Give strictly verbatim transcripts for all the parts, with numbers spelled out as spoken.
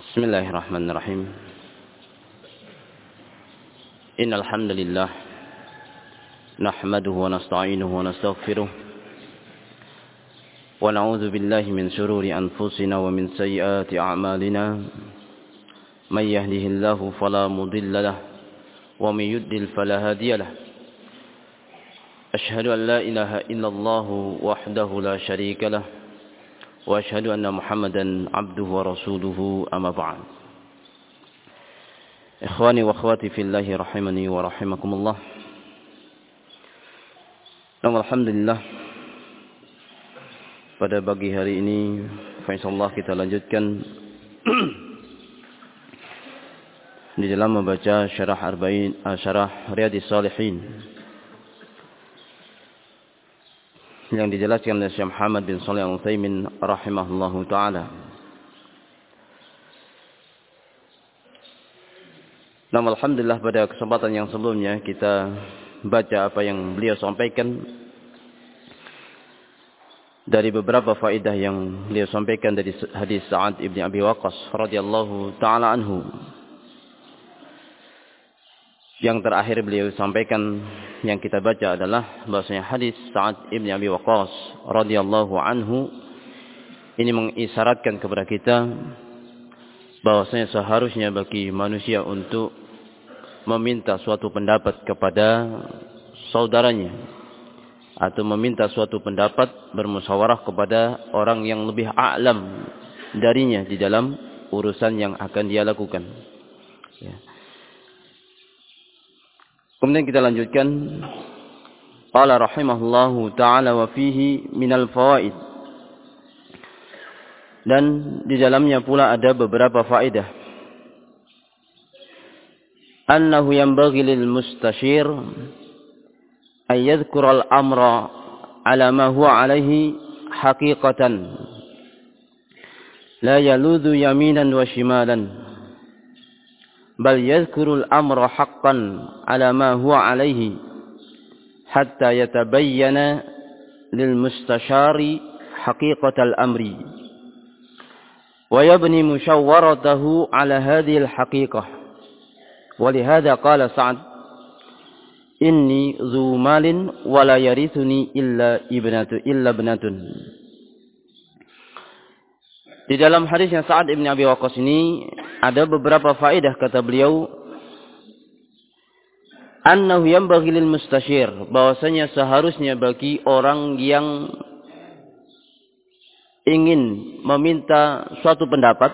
Bismillahirrahmanirrahim. Innal hamdalillah nahmaduhu wa nasta'inuhu wa nastaghfiruh wa na'udzu billahi min shururi anfusina wa min sayyiati a'malina. May yahdihillahu fala mudilla lahu wa may yudlil fala hadiya lahu. Ashhadu an la ilaha illallah wahdahu la syarika lahu wa ashhadu anna Muhammadan abduhu wa rasuluhu amma ba'd. Ikhwani wa akhwati fillahi rahimani wa rahimakumullah. Alhamdulillah, pada pagi hari ini insyaallah kita lanjutkan di dalam membaca syarah arba'in syarah Riyadhis Shalihin yang dijelaskan oleh Syekh Muhammad bin Shalih Al-Utsaimin rahimahullahu taala. Nah, alhamdulillah pada kesempatan yang sebelumnya kita baca apa yang beliau sampaikan dari beberapa faedah yang beliau sampaikan dari hadis Sa'ad ibn Abi Waqqas radhiyallahu taala anhu. Yang terakhir beliau sampaikan, yang kita baca adalah bahwasanya hadis Sa'ad ibn Abi Waqqas radhiyallahu anhu ini mengisyaratkan kepada kita bahwasanya seharusnya bagi manusia untuk meminta suatu pendapat kepada saudaranya atau meminta suatu pendapat bermusyawarah kepada orang yang lebih a'lam darinya di dalam urusan yang akan dia lakukan. Ya. Kemudian kita lanjutkan. Qala rahimahullahu ta'ala wa fihi minal fawaid. Dan di dalamnya pula ada beberapa faedah. Annahu yanbaghi lil mustashir ay yadhkura al-amra ala ma huwa alayhi haqiqatan la yaludhu yaminan wa shimalan. Bal yadhkurul amra haqqan ala ma huwa alayhi hatta yatabayyana lil mustashari haqiqatal amri wa yabni musyawwaratahu ala hadhihi al haqiqah. Wa lihadha qala Sa'd inni dzu malin wa la yarithuni illa ibnatu illa ibnatun. Di dalam hadisnya Sa'ad ibn Abi Waqqas ini ada beberapa faedah, kata beliau, annahu yanbaghi lil mustashir, bahwasanya seharusnya bagi orang yang ingin meminta suatu pendapat,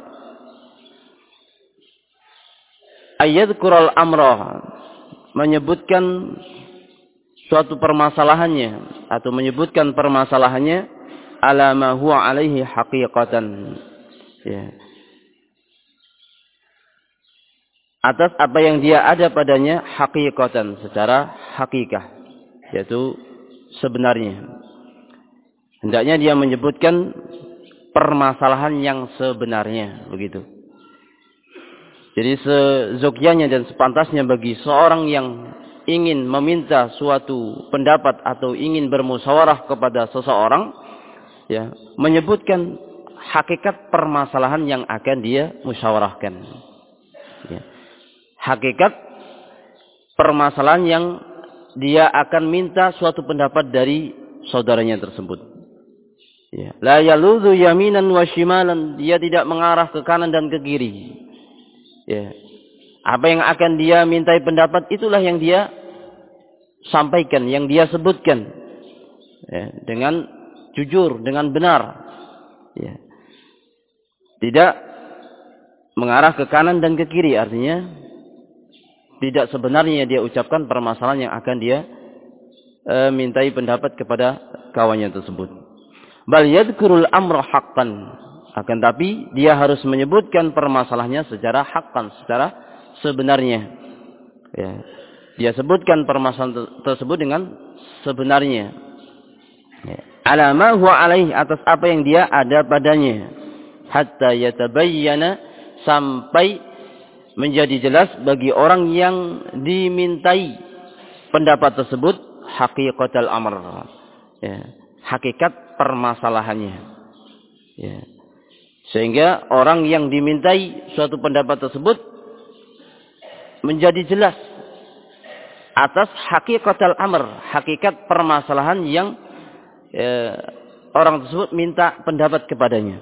ayyadhkural amra, menyebutkan suatu permasalahannya atau menyebutkan permasalahannya ala ma huwa alaihi haqiqatan, ya, atas apa yang dia ada padanya haqiqatan, secara hakikah, yaitu sebenarnya. Hendaknya dia menyebutkan permasalahan yang sebenarnya, begitu. Jadi sezogyanya dan sepantasnya bagi seorang yang ingin meminta suatu pendapat atau ingin bermusyawarah kepada seseorang, ya, menyebutkan hakikat permasalahan yang akan dia musyawarahkan. Ya. Hakikat permasalahan yang dia akan minta suatu pendapat dari saudaranya tersebut. Ya. La yaludhu yaminan wa shimalan, dia tidak mengarah ke kanan dan ke kiri. Ya. Apa yang akan dia mintai pendapat itulah yang dia sampaikan, yang dia sebutkan, ya, dengan jujur, dengan benar, ya. Tidak mengarah ke kanan dan ke kiri, artinya tidak sebenarnya dia ucapkan permasalahan yang akan dia e, mintai pendapat kepada kawannya tersebut. Bal yadhkurul amra haqqan, akan tapi dia harus menyebutkan permasalahannya secara haqqan, secara sebenarnya, ya. Dia sebutkan permasalahan tersebut dengan sebenarnya, ya. Ala ma huwa alaihi, atas apa yang dia ada padanya, hatta yatabayyana, sampai menjadi jelas bagi orang yang dimintai pendapat tersebut haqiqatul amr, ya, hakikat permasalahannya, ya. Sehingga orang yang dimintai suatu pendapat tersebut menjadi jelas atas hakikatul amr, hakikat permasalahan yang eh, orang tersebut minta pendapat kepadanya.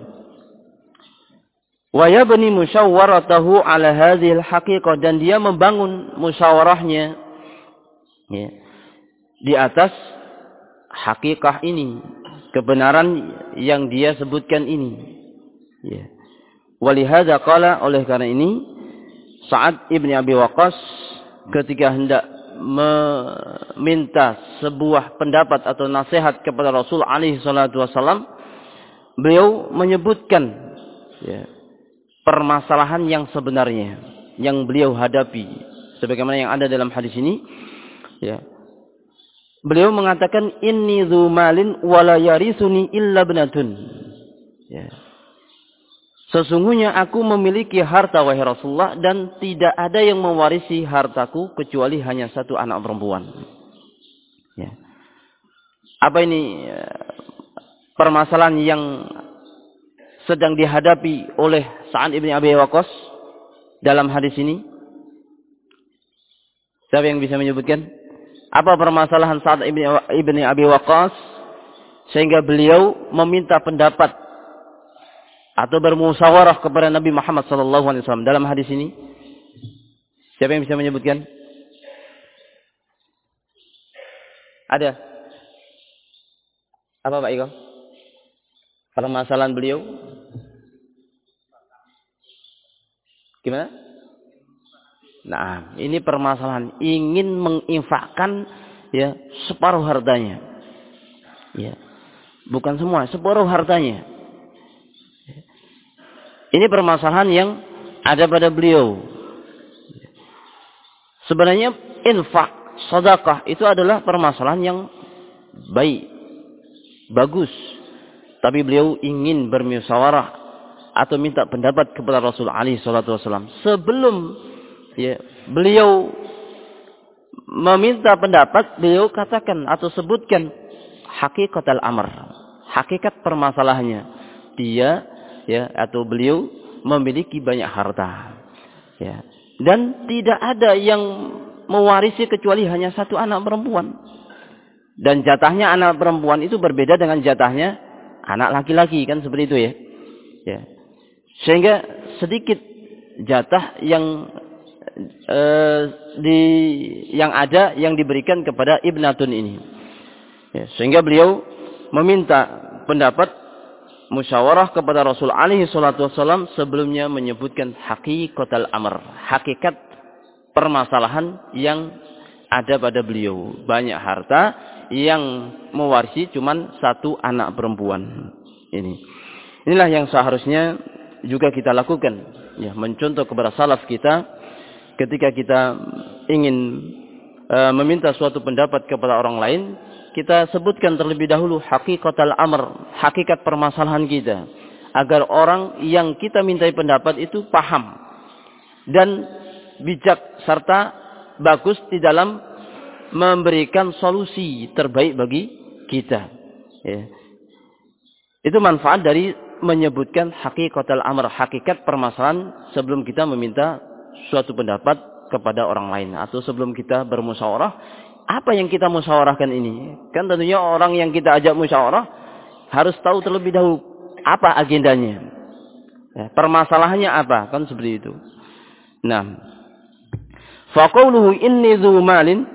Wa yabni musyawaratahu ala hadhil haqiqah, dan dia membangun musyawarahnya ya, di atas hakikah ini, kebenaran yang dia sebutkan ini. Ya. Walihada qala, oleh karena ini Sa'ad ibn Abi Waqqas ketika hendak meminta sebuah pendapat atau nasihat kepada Rasul alaihi salatu wasallam, beliau menyebutkan ya, permasalahan yang sebenarnya yang beliau hadapi sebagaimana yang ada dalam hadis ini ya. Beliau mengatakan inni dzu malin wala yarisuni illa ibnatun ya. Sesungguhnya aku memiliki harta wahai Rasulullah, dan tidak ada yang mewarisi hartaku kecuali hanya satu anak perempuan. Ya. Apa ini permasalahan yang sedang dihadapi oleh Sa'ad ibn Abi Waqqas dalam hadis ini? Siapa yang bisa menyebutkan? Apa permasalahan Sa'ad ibn Abi Waqqas sehingga beliau meminta pendapat atau bermusyawarah kepada Nabi Muhammad sallallahu alaihi wasallam dalam hadis ini? Siapa yang bisa menyebutkan? Ada? Apa Pak Iko? Permasalahan beliau? Gimana? Nah, ini permasalahan ingin menginfakkan ya separuh hartanya. Ya. Bukan semua, separuh hartanya. Ini permasalahan yang ada pada beliau. Sebenarnya infak, sedekah itu adalah permasalahan yang baik, bagus. Tapi beliau ingin bermusyawarah atau minta pendapat kepada Rasul alaihi salatu wasallam. Sebelum ya, beliau meminta pendapat, beliau katakan atau sebutkan hakikatul amr, hakikat permasalahannya. Dia ya, atau beliau memiliki banyak harta ya, dan tidak ada yang mewarisi kecuali hanya satu anak perempuan, dan jatahnya anak perempuan itu berbeda dengan jatahnya anak laki-laki, kan seperti itu ya, ya. Sehingga sedikit jatah yang eh, di yang ada yang diberikan kepada ibnatun ini ya, sehingga beliau meminta pendapat musyawarah kepada Rasul alaihi salatu wasallam sebelumnya menyebutkan hakikatul amr, hakikat permasalahan yang ada pada beliau. Banyak harta yang mewarisi cuman satu anak perempuan. Ini. Inilah yang seharusnya juga kita lakukan ya, mencontoh kepada salaf kita ketika kita ingin uh, meminta suatu pendapat kepada orang lain. Kita sebutkan terlebih dahulu hakikatul amr, hakikat permasalahan kita, agar orang yang kita mintai pendapat itu paham dan bijak serta bagus di dalam memberikan solusi terbaik bagi kita. Ya. Itu manfaat dari menyebutkan hakikatul amr, hakikat permasalahan sebelum kita meminta suatu pendapat kepada orang lain atau sebelum kita bermusyawarah. Apa yang kita musyawarahkan ini? Kan tentunya orang yang kita ajak musyawarah harus tahu terlebih dahulu apa agendanya. Ya, permasalahannya apa? Kan seperti itu. Nah, faqauluhu inni dzu malin,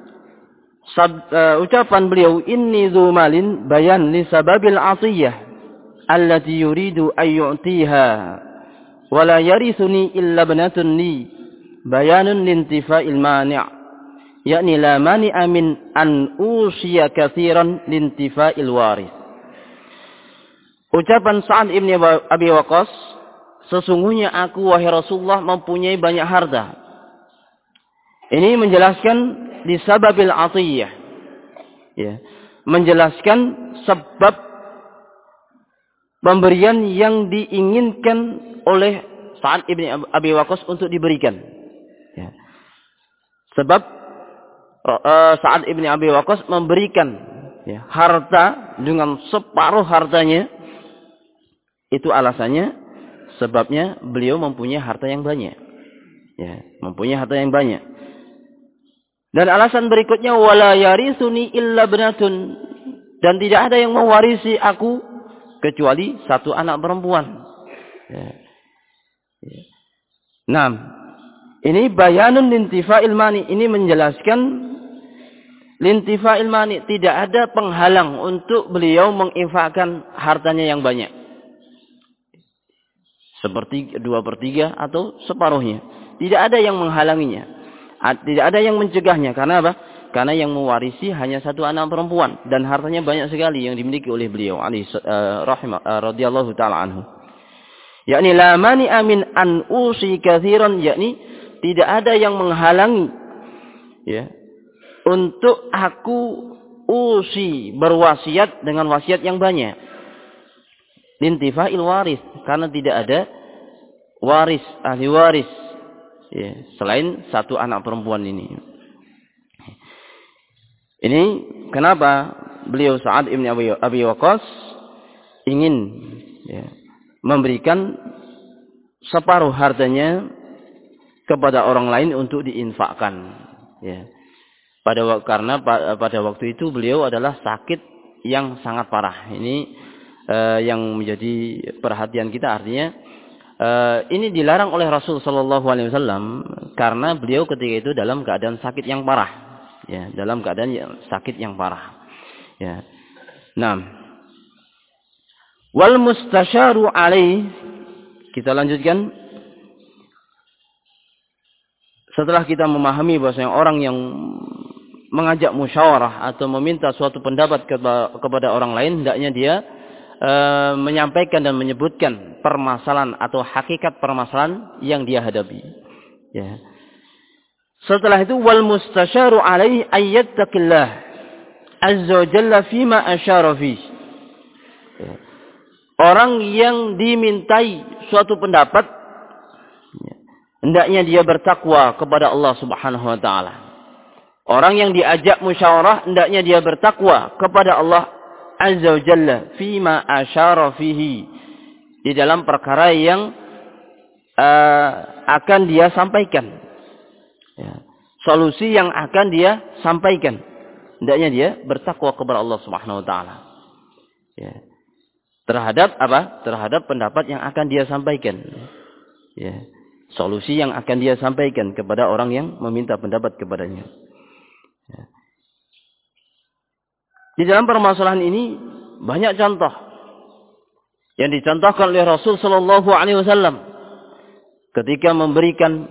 uh, ucapan beliau inni dzu malin bayan li sababil atiyah allati yuridu ay yu'tiha wa la yarithuni illa ibnatun li bayanun lintifa'il mani'. Yakni la mani'a min an usiya katsiran lintifa'il waris. Ucapan Sa'ad ibn Abi Waqqas, sesungguhnya aku wahai Rasulullah mempunyai banyak harta. Ini menjelaskan di sababil atiyah. Ya, menjelaskan sebab pemberian yang diinginkan oleh Sa'ad ibn Abi Waqqas untuk diberikan. Ya. Sebab Sa'ad ibn Abi Waqqas memberikan ya, harta dengan separuh hartanya, itu alasannya sebabnya beliau mempunyai harta yang banyak. Ya, mempunyai harta yang banyak. Dan alasan berikutnya, wala yarisuni illa binatun, dan tidak ada yang mewarisi aku kecuali satu anak perempuan. Ya. Ya. Nah, ini bayanun lintifa'il mani, ini menjelaskan lintifa'il mani, tidak ada penghalang untuk beliau menginfakkan hartanya yang banyak. Seperti dua per tiga atau separuhnya. Tidak ada yang menghalanginya. Tidak ada yang mencegahnya. Karena apa? Karena yang mewarisi hanya satu anak perempuan. Dan hartanya banyak sekali yang dimiliki oleh beliau. Alaihi uh, rahimah uh, radhiyallahu ta'ala anhu. Yakni la mani'a min an usi kathiran. Yakni tidak ada yang menghalangi. Ya. Untuk aku usi berwasiat dengan wasiat yang banyak. Lintifa'il waris. Karena tidak ada waris, ahli waris. Ya, selain satu anak perempuan ini. Ini kenapa beliau Sa'ad ibn Abi, Abi Waqqas ingin ya, memberikan separuh hartanya kepada orang lain untuk diinfakkan. Ya. Pada karena pada waktu itu beliau adalah sakit yang sangat parah. Ini eh, yang menjadi perhatian kita, artinya Uh, ini dilarang oleh Rasul Sallallahu Alaihi Wasallam karena beliau ketika itu dalam keadaan sakit yang parah, ya, dalam keadaan yang sakit yang parah. Ya. Nah, wal mustasyaru alaih, kita lanjutkan. Setelah kita memahami bahwasanya orang yang mengajak musyawarah atau meminta suatu pendapat kepada orang lain, hendaknya dia E, menyampaikan dan menyebutkan permasalahan atau hakikat permasalahan yang dia hadapi. Ya. Setelah itu wal mustasyaru alaihi ayyattaqillah azza wa jalla fima asyara fi. Ya. Orang yang dimintai suatu pendapat, ya, hendaknya dia bertakwa kepada Allah Subhanahu wa taala. Orang yang diajak musyawarah hendaknya dia bertakwa kepada Allah Azza wa Jalla fima asyara fihi, di dalam perkara yang uh, akan dia sampaikan, ya. Solusi yang akan dia sampaikan, hendaknya dia bertakwa kepada Allah Subhanahu wa taala, ya. Terhadap apa? Terhadap pendapat yang akan dia sampaikan, ya. Solusi yang akan dia sampaikan kepada orang yang meminta pendapat kepadanya, ya. Di dalam permasalahan ini banyak contoh yang dicontohkan oleh Rasul Sallallahu Alaihi Wasallam ketika memberikan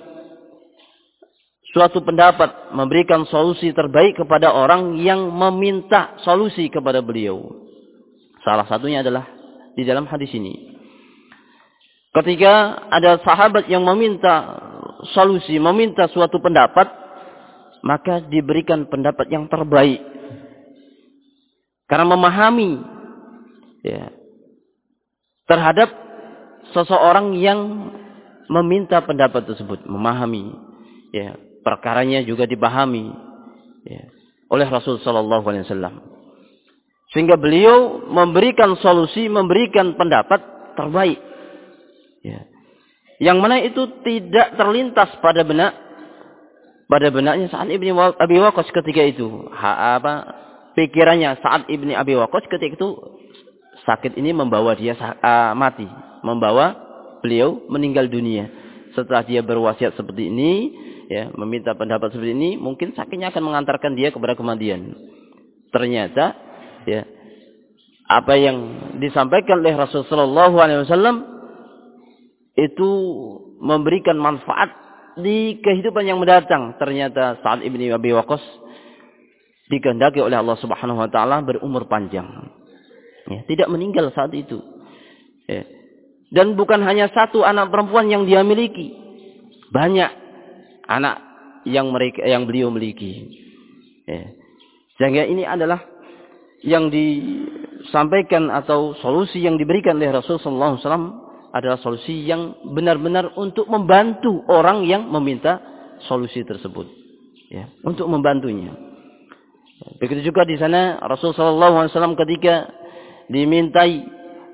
suatu pendapat, memberikan solusi terbaik kepada orang yang meminta solusi kepada beliau. Salah satunya adalah di dalam hadis ini. Ketika ada sahabat yang meminta solusi, meminta suatu pendapat, maka diberikan pendapat yang terbaik. Karena memahami, ya, terhadap seseorang yang meminta pendapat tersebut, memahami, ya, perkaranya juga dipahami, ya, oleh Rasul Sallallahu Alaihi Wasallam, sehingga beliau memberikan solusi, memberikan pendapat terbaik, ya, yang mana itu tidak terlintas pada benak, pada benaknya Sa'ad ibn Abi Waqqas ketika itu, ha, apa? Pikirannya Sa'ad ibni Abi Waqqas ketika itu sakit ini membawa dia uh, mati, membawa beliau meninggal dunia. Setelah dia berwasiat seperti ini, ya, meminta pendapat seperti ini, mungkin sakitnya akan mengantarkan dia kepada kematian. Ternyata, ya, apa yang disampaikan oleh Rasulullah Shallallahu Alaihi Wasallam itu memberikan manfaat di kehidupan yang mendatang. Ternyata Sa'ad ibni Abi Waqqas dikehendaki oleh Allah Subhanahu wa taala berumur panjang. Ya, tidak meninggal saat itu. Ya. Dan bukan hanya satu anak perempuan yang dia miliki. Banyak anak yang mereka yang beliau miliki. Ya. Sehingga ini adalah yang disampaikan atau solusi yang diberikan oleh Rasulullah sallallahu alaihi wasallam adalah solusi yang benar-benar untuk membantu orang yang meminta solusi tersebut. Ya, untuk membantunya. Begitu juga di sana Rasulullah Shallallahu Alaihi Wasallam ketika dimintai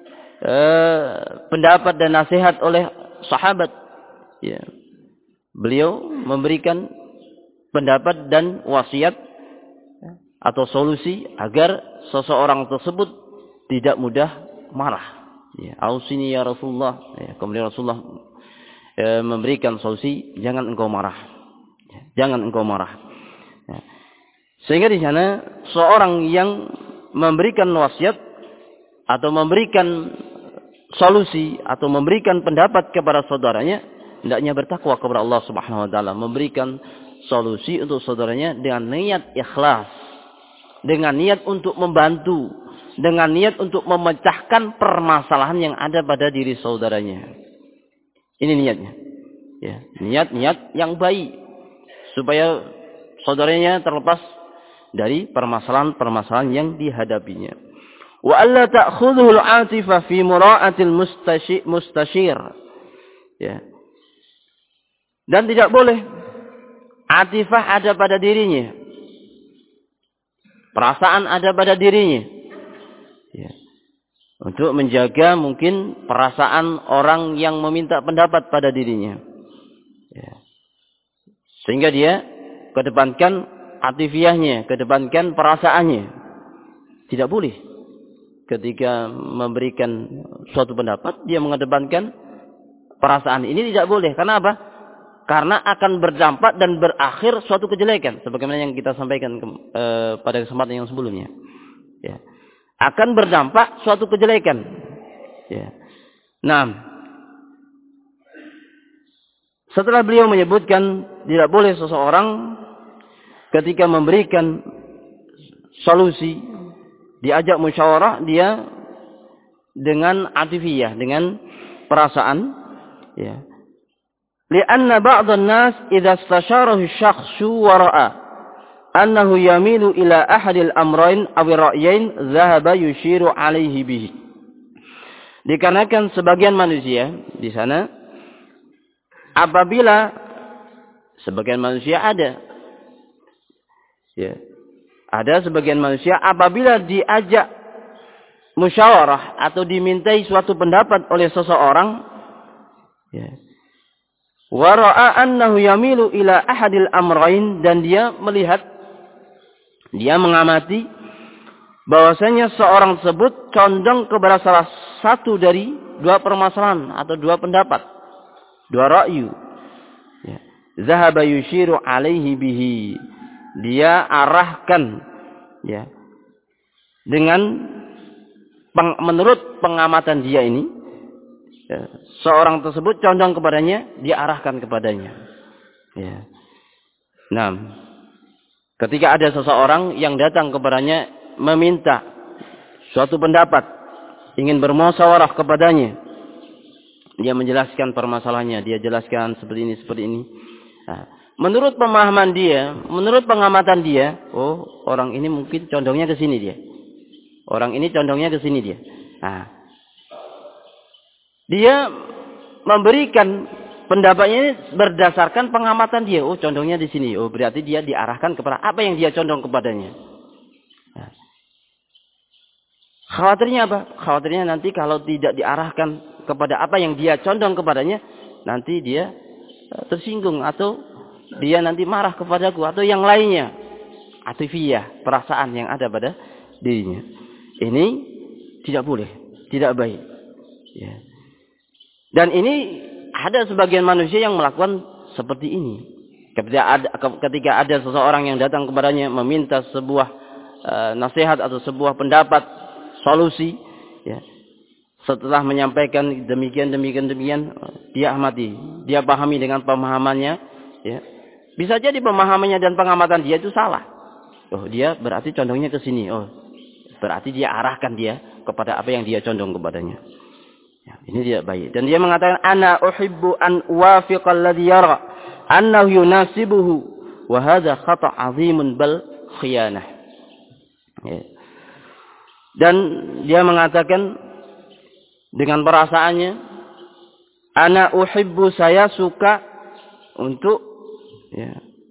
eh, pendapat dan nasihat oleh sahabat. Ya. Beliau memberikan pendapat dan wasiat atau solusi agar seseorang tersebut tidak mudah marah. Ya, ausini ya Rasulullah. Ya, kemudian Rasulullah e, memberikan solusi, jangan engkau marah. Ya, jangan engkau marah. Ya. Sehingga di sana seorang yang memberikan wasiat atau memberikan solusi atau memberikan pendapat kepada saudaranya, hendaknya bertakwa kepada Allah Subhanahu wa taala, memberikan solusi untuk saudaranya dengan niat ikhlas, dengan niat untuk membantu, dengan niat untuk memecahkan permasalahan yang ada pada diri saudaranya. Ini niatnya. Ya, niat-niat yang baik supaya saudaranya terlepas dari permasalahan-permasalahan yang dihadapinya. Wa alla ta'khudhuhu al-'atifah fi mura'atil mustashir. Ya. Dan tidak boleh atifah ada pada dirinya. Perasaan ada pada dirinya. Ya. Untuk menjaga mungkin perasaan orang yang meminta pendapat pada dirinya. Ya. Sehingga dia kedepankan atifiyahnya, kedepankan perasaannya. Tidak boleh. Ketika memberikan suatu pendapat, dia mengedepankan perasaan. Ini tidak boleh. Karena apa? Karena akan berdampak dan berakhir suatu kejelekan. Sebagaimana yang kita sampaikan ke, e, pada kesempatan yang sebelumnya. Ya. Akan berdampak suatu kejelekan. Ya. Nah, setelah beliau menyebutkan tidak boleh seseorang ketika memberikan solusi, diajak musyawarah, dia dengan atifiyah, dengan perasaan. Ya. Lianna ba'dhan nas idza istasharahu asy-syakhsu wa ra'a annahu yamilu ila ahadil amrayn aw ra'yain dhahaba yushiru alaihi bihi. Dikarenakan sebagian manusia di sana, apabila sebagian manusia ada, ya, ada sebagian manusia apabila diajak musyawarah atau dimintai suatu pendapat oleh seseorang, ya, wa ra'a annahu yamilu ila ahadil amrayn, dan dia melihat, dia mengamati bahwasanya seorang tersebut condong kepada salah satu dari dua permasalahan atau dua pendapat, dua ra'yu. Ya. Zahaba yushiru alaihi bihi. Dia arahkan, ya, dengan peng, menurut pengamatan dia ini, ya, seorang tersebut condong kepadanya, dia arahkan kepadanya. Ya. Nah, ketika ada seseorang yang datang kepadanya meminta suatu pendapat, ingin bermusyawarah kepadanya, dia menjelaskan permasalahannya, dia jelaskan seperti ini, seperti ini. Nah, menurut pemahaman dia, menurut pengamatan dia, oh, orang ini mungkin condongnya ke sini dia. Orang ini condongnya ke sini dia. Nah, dia memberikan pendapatnya ini berdasarkan pengamatan dia. Oh, condongnya di sini. Oh, berarti dia diarahkan kepada apa yang dia condong kepadanya. Nah, khawatirnya apa? Khawatirnya nanti kalau tidak diarahkan kepada apa yang dia condong kepadanya, nanti dia tersinggung atau dia nanti marah kepadaku atau yang lainnya. Atifiyah, perasaan yang ada pada dirinya. Ini tidak boleh, tidak baik. Ya. Dan ini ada sebagian manusia yang melakukan seperti ini. Ketika ada, ketika ada seseorang yang datang kepadanya meminta sebuah uh, nasihat atau sebuah pendapat, solusi, ya. Setelah menyampaikan demikian, demikian, demikian, dia amati, dia pahami dengan pemahamannya, ya. Bisa jadi pemahamannya dan pengamatan dia itu salah. Oh, dia berarti condongnya ke sini. Oh, berarti dia arahkan dia kepada apa yang dia condong kepadanya. Ya, ini dia baik. Dan dia mengatakan, ana uhibbu an uwafiqal ladzi yara annahu yunasibuhu wa hadha khata' 'azimun bal khiyanah. Ya. Dan dia mengatakan dengan perasaannya, ana uhibbu, saya suka untuk, ya,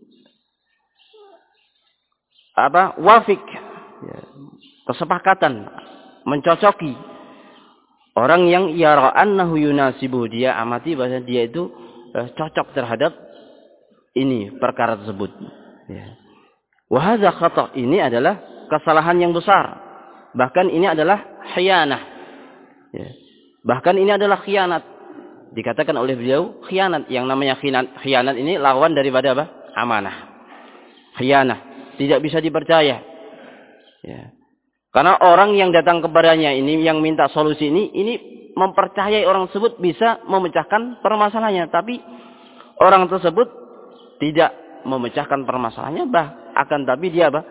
apa, wafik, ya, kesepakatan, mencocoki Orang yang yara annahu yunasibu, dia amati bahwa dia itu uh, cocok terhadap ini perkara tersebut. Ya. Wa hadza khata', ini adalah kesalahan yang besar. Bahkan ini adalah khianah. Ya. Bahkan ini adalah khianat. Dikatakan oleh beliau khianat. Yang namanya khianat, khianat ini lawan daripada apa? Amanah. Khianah, tidak bisa dipercaya. Ya. Karena orang yang datang kepadanya ini, yang minta solusi ini, ini mempercayai orang tersebut bisa memecahkan permasalahannya. Tapi orang tersebut tidak memecahkan permasalahannya, bah, akan tapi dia bah,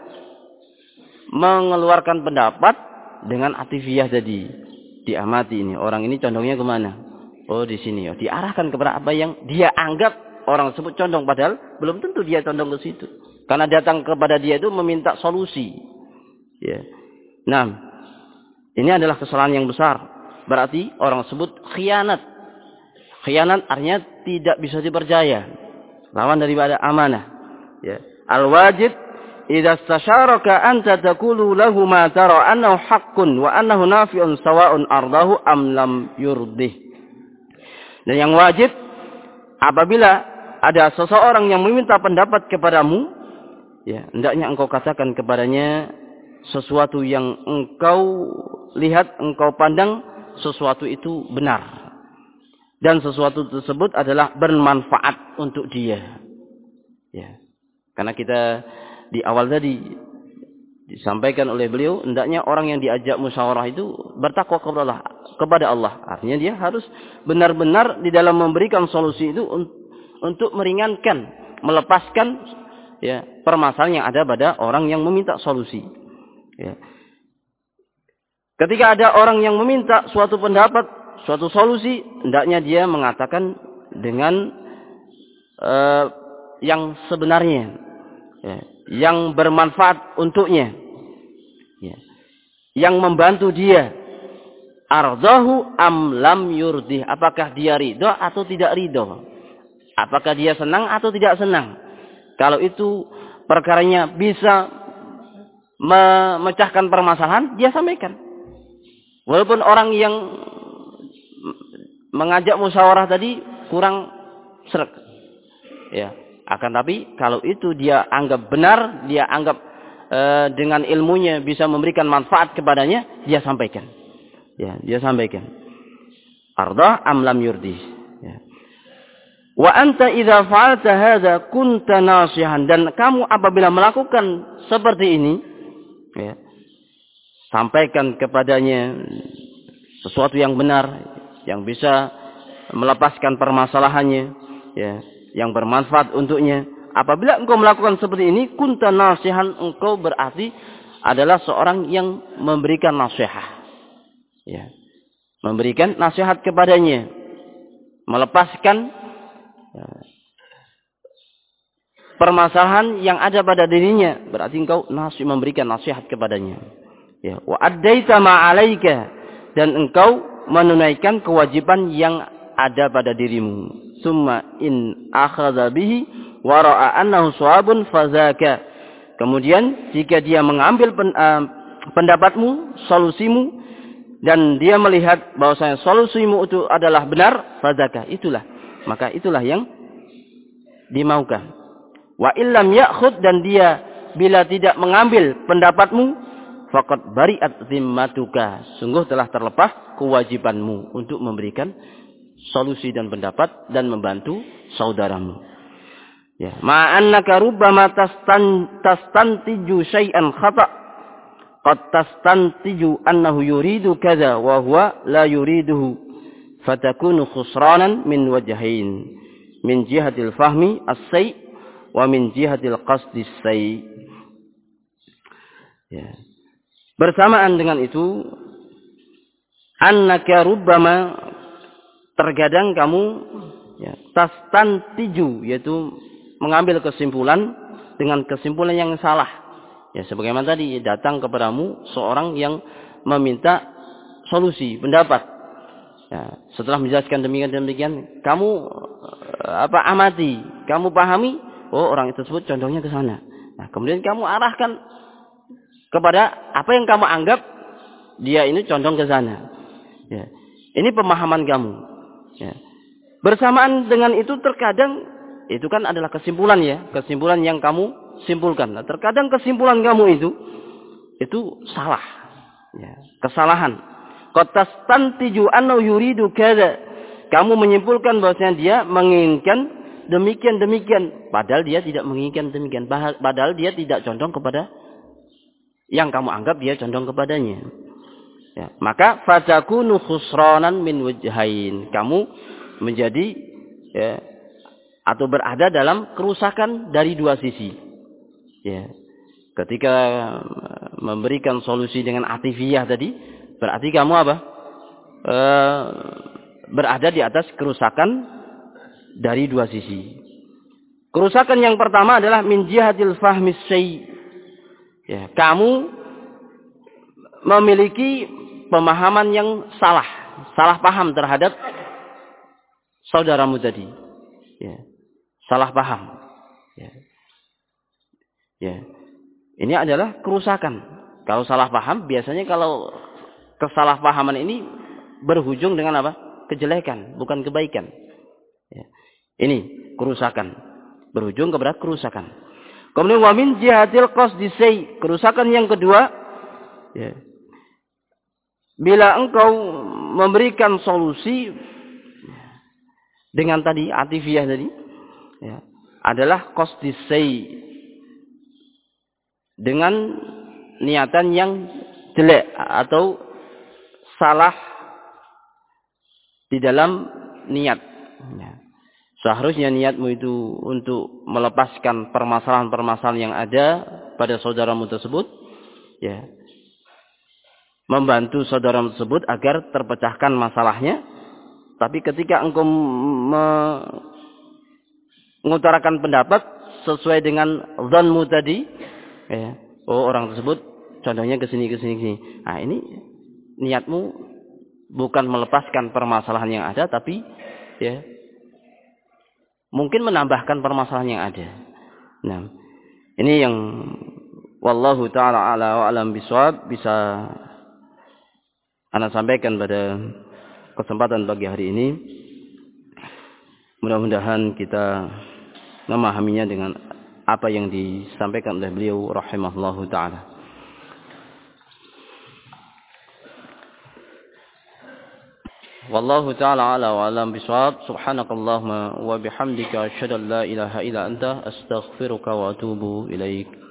mengeluarkan pendapat dengan atifiyah tadi. Diamati ini, orang ini condongnya kemana? Oh di sini, oh, diarahkan kepada apa yang dia anggap orang tersebut condong. Padahal belum tentu dia condong ke situ. Karena datang kepada dia itu meminta solusi. Ya. Nah, ini adalah kesalahan yang besar. Berarti orang tersebut khianat. Khianat artinya tidak bisa dipercaya. Lawan daripada amanah. Ya. Al-wajib idza istasharaka anta taqulu lahu ma tara annahu haqqun wa annahu nafi'un sawa'un ardahu am lam yurdih. Dan yang wajib apabila ada seseorang yang meminta pendapat kepadamu, ya, hendaknya engkau katakan kepadanya sesuatu yang engkau lihat, engkau pandang sesuatu itu benar. Dan sesuatu tersebut adalah bermanfaat untuk dia. Ya. Karena kita di awal tadi disampaikan oleh beliau, hendaknya orang yang diajak musyawarah itu bertakwa kepada Allah, kepada Allah. Artinya dia harus benar-benar di dalam memberikan solusi itu untuk meringankan, melepaskan ya, permasalahan yang ada pada orang yang meminta solusi. Ya. Ketika ada orang yang meminta suatu pendapat, suatu solusi, hendaknya dia mengatakan dengan uh, yang sebenarnya, ya, yang bermanfaat untuknya, ya, yang membantu dia. Ardahu am lam yurdih, apakah dia ridho atau tidak ridho, apakah dia senang atau tidak senang. Kalau itu perkaranya bisa memecahkan permasalahan, dia sampaikan. Walaupun orang yang mengajak musyawarah tadi kurang sreg, ya, akan tapi kalau itu dia anggap benar, dia anggap e, dengan ilmunya bisa memberikan manfaat kepadanya, dia sampaikan. Ya, dia sampaikan. Arda am lam yurdi. Ya. Wa anta idza fa'alta hadza kunta nasihan, dan kamu apabila melakukan seperti ini, ya, sampaikan kepadanya sesuatu yang benar, yang bisa melepaskan permasalahannya, ya, yang bermanfaat untuknya. Apabila engkau melakukan seperti ini, kunta nasihan, engkau berarti adalah seorang yang memberikan nasihat, ya, memberikan nasihat kepadanya, melepaskan ya, permasalahan yang ada pada dirinya. Berarti engkau nasihat, memberikan nasihat kepadanya. Ya, wa addaita ma 'alaika, dan engkau menunaikan kewajiban yang ada pada dirimu. Summa in akhadha bihi wa ra'a annahu shawabun fazaka. Kemudian jika dia mengambil pen, uh, pendapatmu, solusimu, dan dia melihat bahwasanya solusimu itu adalah benar, fazaka, itulah, maka itulah yang dimaukan. Wa illam ya'khud, dan dia bila tidak mengambil pendapatmu, faqad bari'at zimmatuka, sungguh telah terlepas kewajibanmu untuk memberikan solusi dan pendapat dan membantu saudaramu. Ya, ma'annaka rubbama tastan tastantiju syai'an khata' qad tastantiju annahu yuridu kadza wa huwa la yuriduhu, fatakunu khusranan min wajhain, min jihatil fahmi as-say' wa min jihatil qasdi as-say'. Ya. Bersamaan dengan itu, annaka rubbama, terkadang kamu ya, tastantiju, yaitu mengambil kesimpulan dengan kesimpulan yang salah. Ya, sebagaimana tadi datang kepadamu seorang yang meminta solusi, pendapat. Ya, setelah menjelaskan demikian demikian, kamu apa amati, kamu pahami, oh orang tersebut condongnya ke sana. Nah, kemudian kamu arahkan kepada apa yang kamu anggap dia ini condong ke sana. Ya. Ini pemahaman kamu. Ya. Bersamaan dengan itu terkadang itu kan adalah kesimpulan ya, kesimpulan yang kamu simpulkan. Nah, terkadang kesimpulan kamu itu itu salah. Ya, kesalahan. Qatastantiju annahu yuridu kadza. Kamu menyimpulkan bahwasanya dia menginginkan demikian demikian, padahal dia tidak menginginkan demikian. Padahal dia tidak condong kepada yang kamu anggap dia condong kepadanya. Ya, maka fatakunu khusranan min wajhain. Kamu menjadi ya, atau berada dalam kerusakan dari dua sisi. Ya. Ketika memberikan solusi dengan atifiyah tadi, berarti kamu apa? E, berada di atas kerusakan dari dua sisi. Kerusakan yang pertama adalah min jihatil fahmis syai'. Ya, kamu memiliki pemahaman yang salah, salah paham terhadap saudaramu tadi. Ya, salah paham. Ya. Ya. Ini adalah kerusakan. Kalau salah paham, biasanya kalau kesalahpahaman ini berujung dengan apa? Kejelekan, bukan kebaikan. Ya. Ini kerusakan, berujung kepada kerusakan. Kemudian wa min jihatil qasdi syai', kerusakan yang kedua, ya. Bila engkau memberikan solusi dengan tadi atifiyah tadi, ya, adalah qasdi syai', dengan niatan yang jelek atau salah di dalam niat. Ya. Seharusnya niatmu itu untuk melepaskan permasalahan-permasalahan yang ada pada saudaramu tersebut, ya, membantu saudaramu tersebut agar terpecahkan masalahnya. Tapi ketika engkau mengutarakan pendapat sesuai dengan dzanmu tadi, ya, oh orang tersebut contohnya ke sini ke sini ke sini. Nah, ini niatmu bukan melepaskan permasalahan yang ada, tapi ya mungkin menambahkan permasalahan yang ada. Nah, ini yang wallahu taala ala wa alam bisawab bisa ana sampaikan pada kesempatan pagi hari ini. Mudah-mudahan kita memahaminya dengan apa yang disampaikan oleh beliau rahimahullahu taala. Wallahu taala ala wa alam bisawab. Subhanakallahumma wa bihamdika asyhadu an la ilaha illa anta astaghfiruka wa atubu ilaik.